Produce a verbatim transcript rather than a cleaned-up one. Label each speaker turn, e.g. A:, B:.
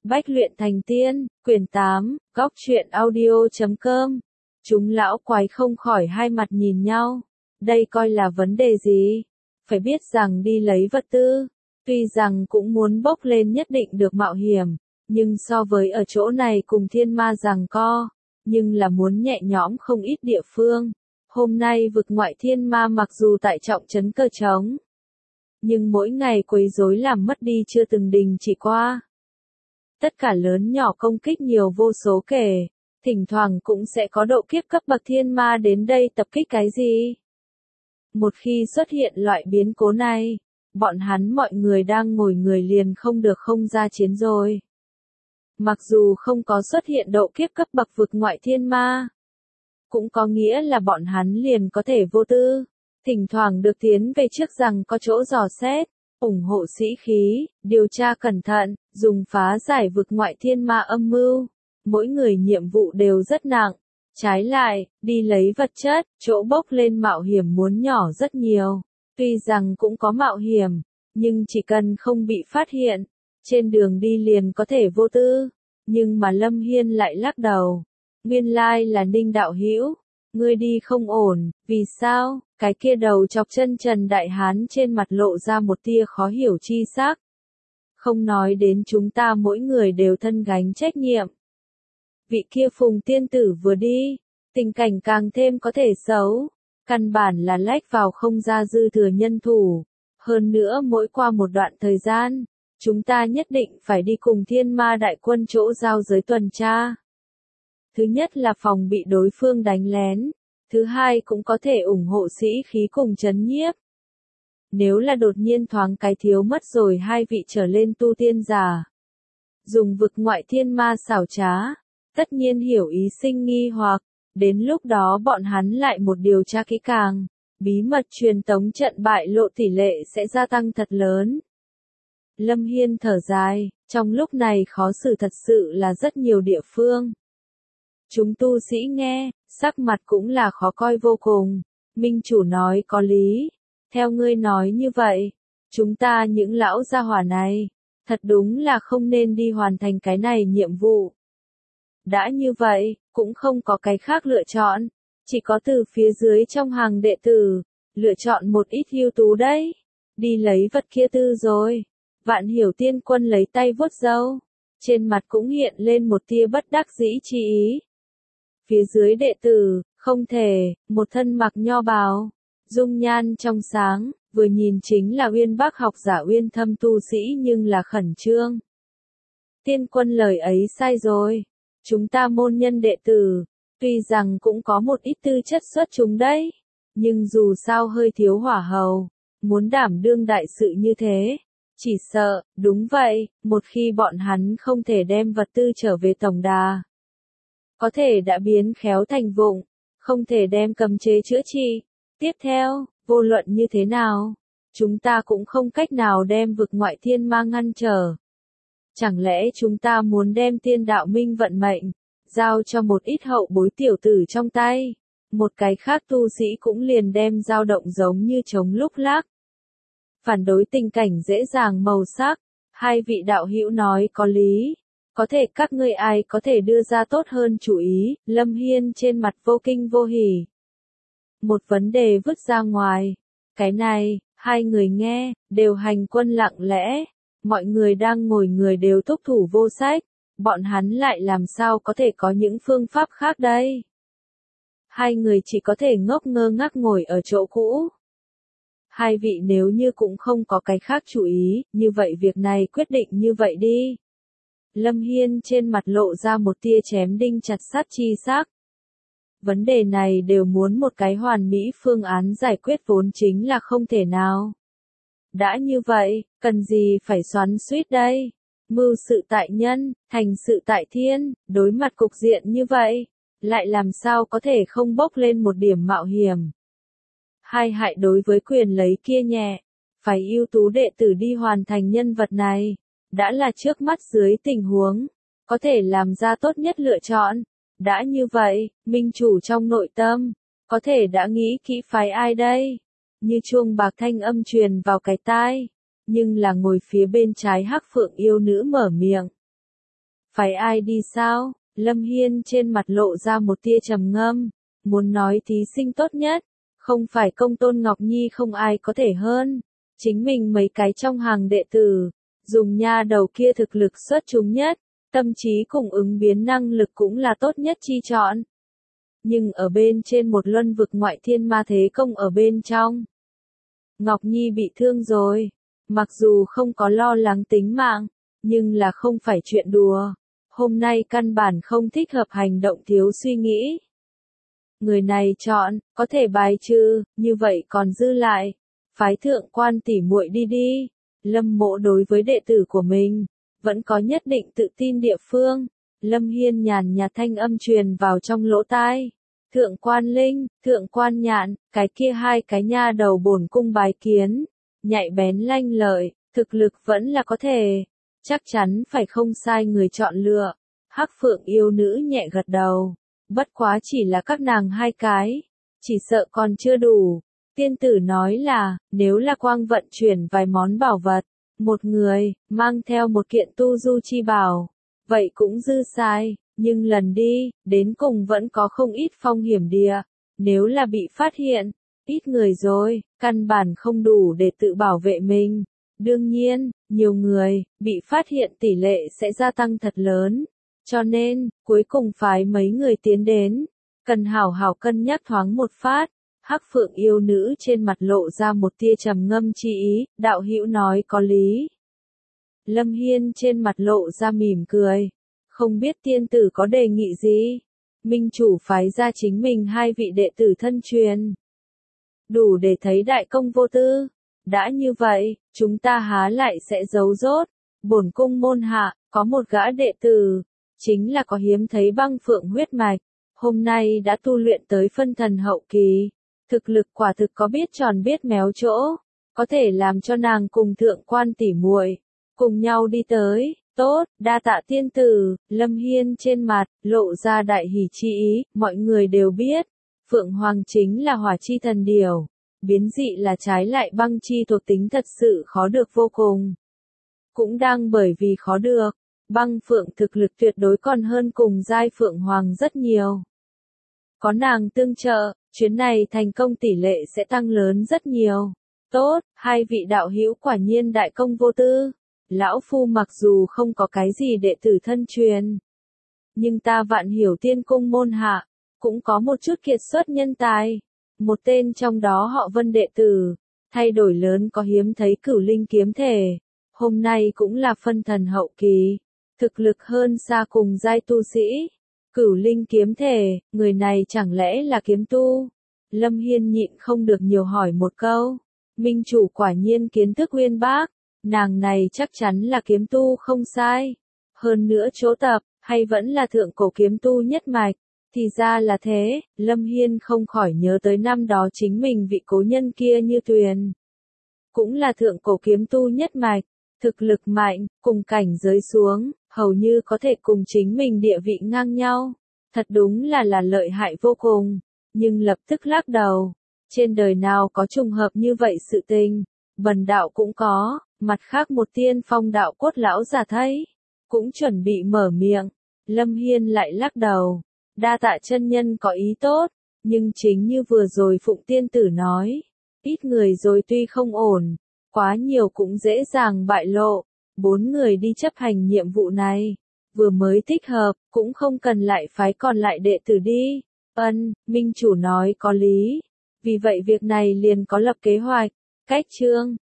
A: Bách luyện thành tiên, quyển tám, góc truyện audio chấm com. Chúng lão quái không khỏi hai mặt nhìn nhau. Đây coi là vấn đề gì? Phải biết rằng đi lấy vật tư, tuy rằng cũng muốn bốc lên nhất định được mạo hiểm, nhưng so với ở chỗ này cùng thiên ma giằng co, nhưng là muốn nhẹ nhõm không ít địa phương. Hôm nay vực ngoại thiên ma mặc dù tại trọng trấn Cờ Trống, nhưng mỗi ngày quấy rối làm mất đi chưa từng đình chỉ qua. Tất cả lớn nhỏ công kích nhiều vô số kể, thỉnh thoảng cũng sẽ có độ kiếp cấp bậc thiên ma đến đây tập kích cái gì. Một khi xuất hiện loại biến cố này, bọn hắn mọi người đang ngồi người liền không được không ra chiến rồi. Mặc dù không có xuất hiện độ kiếp cấp bậc vực ngoại thiên ma, cũng có nghĩa là bọn hắn liền có thể vô tư, thỉnh thoảng được tiến về trước rằng có chỗ dò xét, ủng hộ sĩ khí, điều tra cẩn thận, dùng phá giải vực ngoại thiên ma âm mưu. Mỗi người nhiệm vụ đều rất nặng. Trái lại, đi lấy vật chất, chỗ bốc lên mạo hiểm muốn nhỏ rất nhiều. Tuy rằng cũng có mạo hiểm, nhưng chỉ cần không bị phát hiện, trên đường đi liền có thể vô tư. Nhưng mà Lâm Hiên lại lắc đầu. Nguyên lai là Ninh đạo hữu, ngươi đi không ổn, vì sao? Cái kia đầu chọc chân trần đại hán trên mặt lộ ra một tia khó hiểu chi sắc. Không nói đến chúng ta mỗi người đều thân gánh trách nhiệm. Vị kia Phùng tiên tử vừa đi, tình cảnh càng thêm có thể xấu. Căn bản là lách vào không ra dư thừa nhân thủ. Hơn nữa mỗi qua một đoạn thời gian, chúng ta nhất định phải đi cùng thiên ma đại quân chỗ giao giới tuần tra. Thứ nhất là phòng bị đối phương đánh lén. Thứ hai cũng có thể ủng hộ sĩ khí cùng chấn nhiếp. Nếu là đột nhiên thoáng cái thiếu mất rồi hai vị trở lên tu tiên giả, dùng vực ngoại thiên ma xảo trá, tất nhiên hiểu ý sinh nghi hoặc, đến lúc đó bọn hắn lại một điều tra kỹ càng, bí mật truyền tống trận bại lộ tỷ lệ sẽ gia tăng thật lớn. Lâm Hiên thở dài, trong lúc này khó xử thật sự là rất nhiều địa phương. Chúng tu sĩ nghe, sắc mặt cũng là khó coi vô cùng. Minh chủ nói có lý. Theo ngươi nói như vậy, chúng ta những lão gia hỏa này, thật đúng là không nên đi hoàn thành cái này nhiệm vụ. Đã như vậy, cũng không có cái khác lựa chọn. Chỉ có từ phía dưới trong hàng đệ tử, lựa chọn một ít ưu tú đấy. Đi lấy vật kia tư rồi. Vạn Hiểu tiên quân lấy tay vuốt râu. Trên mặt cũng hiện lên một tia bất đắc dĩ chi ý. Phía dưới đệ tử, không thể, một thân mặc nho bào, dung nhan trong sáng, vừa nhìn chính là uyên bác học giả uyên thâm tu sĩ nhưng là khẩn trương. Tiên quân lời ấy sai rồi. Chúng ta môn nhân đệ tử, tuy rằng cũng có một ít tư chất xuất chúng đấy, nhưng dù sao hơi thiếu hỏa hầu, muốn đảm đương đại sự như thế. Chỉ sợ, đúng vậy, một khi bọn hắn không thể đem vật tư trở về tổng đà, có thể đã biến khéo thành vụng, không thể đem cầm chế chữa trị. Tiếp theo, vô luận như thế nào, chúng ta cũng không cách nào đem vực ngoại thiên ma ngăn trở. Chẳng lẽ chúng ta muốn đem tiên đạo minh vận mệnh, giao cho một ít hậu bối tiểu tử trong tay, một cái khác tu sĩ cũng liền đem dao động giống như trống lúc lắc. Phản đối tình cảnh dễ dàng màu sắc, hai vị đạo hữu nói có lý. Có thể các ngươi ai có thể đưa ra tốt hơn chủ ý, Lâm Hiên trên mặt vô kinh vô hỉ. Một vấn đề vứt ra ngoài. Cái này, hai người nghe, đều hành quân lặng lẽ. Mọi người đang ngồi người đều thúc thủ vô sách. Bọn hắn lại làm sao có thể có những phương pháp khác đây? Hai người chỉ có thể ngốc ngơ ngác ngồi ở chỗ cũ. Hai vị nếu như cũng không có cái khác chủ ý, như vậy việc này quyết định như vậy đi. Lâm Hiên trên mặt lộ ra một tia chém đinh chặt sắt chi sắc. Vấn đề này đều muốn một cái hoàn mỹ phương án giải quyết vốn chính là không thể nào. Đã như vậy, cần gì phải xoắn xuýt đây? Mưu sự tại nhân, thành sự tại thiên, đối mặt cục diện như vậy, lại làm sao có thể không bốc lên một điểm mạo hiểm. Hai hại đối với quyền lấy kia nhẹ, phải ưu tú đệ tử đi hoàn thành nhân vật này. Đã là trước mắt dưới tình huống, có thể làm ra tốt nhất lựa chọn. Đã như vậy, minh chủ trong nội tâm, có thể đã nghĩ kỹ phái ai đây? Như chuông bạc thanh âm truyền vào cái tai, nhưng là ngồi phía bên trái Hắc Phượng yêu nữ mở miệng. Phải ai đi sao? Lâm Hiên trên mặt lộ ra một tia trầm ngâm, muốn nói thí sinh tốt nhất, không phải Công Tôn Ngọc Nhi không ai có thể hơn, chính mình mấy cái trong hàng đệ tử, dùng nha đầu kia thực lực xuất chúng nhất, tâm trí cùng ứng biến năng lực cũng là tốt nhất chi chọn. Nhưng ở bên trên một luân vực ngoại thiên ma thế công ở bên trong, Ngọc Nhi bị thương rồi, mặc dù không có lo lắng tính mạng, nhưng là không phải chuyện đùa. Hôm nay căn bản không thích hợp hành động thiếu suy nghĩ. Người này chọn, có thể bài trừ, như vậy còn dư lại. Phái thượng quan tỉ muội đi đi. Lâm Mộ đối với đệ tử của mình, vẫn có nhất định tự tin địa phương. Lâm Hiên nhàn nhạt thanh âm truyền vào trong lỗ tai. Thượng quan Linh, thượng quan Nhạn, cái kia hai cái nha đầu bổn cung bái kiến. Nhạy bén lanh lợi, thực lực vẫn là có thể. Chắc chắn phải không sai người chọn lựa. Hắc Phượng yêu nữ nhẹ gật đầu. Bất quá chỉ là các nàng hai cái. Chỉ sợ còn chưa đủ. Tiên tử nói là, nếu là quang vận chuyển vài món bảo vật, một người, mang theo một kiện tu du chi bảo, vậy cũng dư sai, nhưng lần đi, đến cùng vẫn có không ít phong hiểm địa. Nếu là bị phát hiện, ít người rồi, căn bản không đủ để tự bảo vệ mình. Đương nhiên, nhiều người, bị phát hiện tỷ lệ sẽ gia tăng thật lớn. Cho nên, cuối cùng phái mấy người tiến đến, cần hảo hảo cân nhắc thoáng một phát. Hắc Phượng yêu nữ trên mặt lộ ra một tia trầm ngâm chi ý, đạo hữu nói có lý. Lâm Hiên trên mặt lộ ra mỉm cười. Không biết tiên tử có đề nghị gì? Minh chủ phái ra chính mình hai vị đệ tử thân truyền. Đủ để thấy đại công vô tư. Đã như vậy, chúng ta há lại sẽ giấu rốt. Bổn cung môn hạ, có một gã đệ tử, chính là có hiếm thấy băng phượng huyết mạch. Hôm nay đã tu luyện tới phân thần hậu kỳ. Thực lực quả thực có biết tròn biết méo chỗ. Có thể làm cho nàng cùng thượng quan tỉ muội cùng nhau đi tới. Tốt, đa tạ tiên tử. Lâm Hiên trên mặt, lộ ra đại hỉ chi ý. Mọi người đều biết, Phượng Hoàng chính là hỏa chi thần điểu. Biến dị là trái lại băng chi thuộc tính thật sự khó được vô cùng. Cũng đang bởi vì khó được, băng phượng thực lực tuyệt đối còn hơn cùng giai Phượng Hoàng rất nhiều. Có nàng tương trợ, chuyến này thành công tỷ lệ sẽ tăng lớn rất nhiều. Tốt, hai vị đạo hữu quả nhiên đại công vô tư. Lão Phu mặc dù không có cái gì đệ tử thân truyền, nhưng ta Vạn Hiểu Tiên Cung môn hạ, cũng có một chút kiệt xuất nhân tài. Một tên trong đó họ Vân đệ tử, thay đổi lớn có hiếm thấy cửu linh kiếm thể. Hôm nay cũng là phân thần hậu kỳ, thực lực hơn xa cùng giai tu sĩ. Cửu linh kiếm thể, người này chẳng lẽ là kiếm tu? Lâm Hiên nhịn không được nhiều hỏi một câu. Minh chủ quả nhiên kiến thức uyên bác, nàng này chắc chắn là kiếm tu không sai. Hơn nữa chỗ tập, hay vẫn là thượng cổ kiếm tu nhất mạch. Thì ra là thế, Lâm Hiên không khỏi nhớ tới năm đó chính mình vị cố nhân kia Như Tuyền. Cũng là thượng cổ kiếm tu nhất mạch, thực lực mạnh, cùng cảnh giới xuống, hầu như có thể cùng chính mình địa vị ngang nhau. Thật đúng là là lợi hại vô cùng, nhưng lập tức lắc đầu. Trên đời nào có trùng hợp như vậy sự tình, bần đạo cũng có, mặt khác một tiên phong đạo cốt lão già thấy, cũng chuẩn bị mở miệng. Lâm Hiên lại lắc đầu. Đa tạ chân nhân có ý tốt, nhưng chính như vừa rồi Phụng tiên tử nói, ít người rồi tuy không ổn, quá nhiều cũng dễ dàng bại lộ. Bốn người đi chấp hành nhiệm vụ này, vừa mới thích hợp, cũng không cần lại phái còn lại đệ tử đi. Ân, Minh chủ nói có lý, vì vậy việc này liền có lập kế hoạch. Cách chương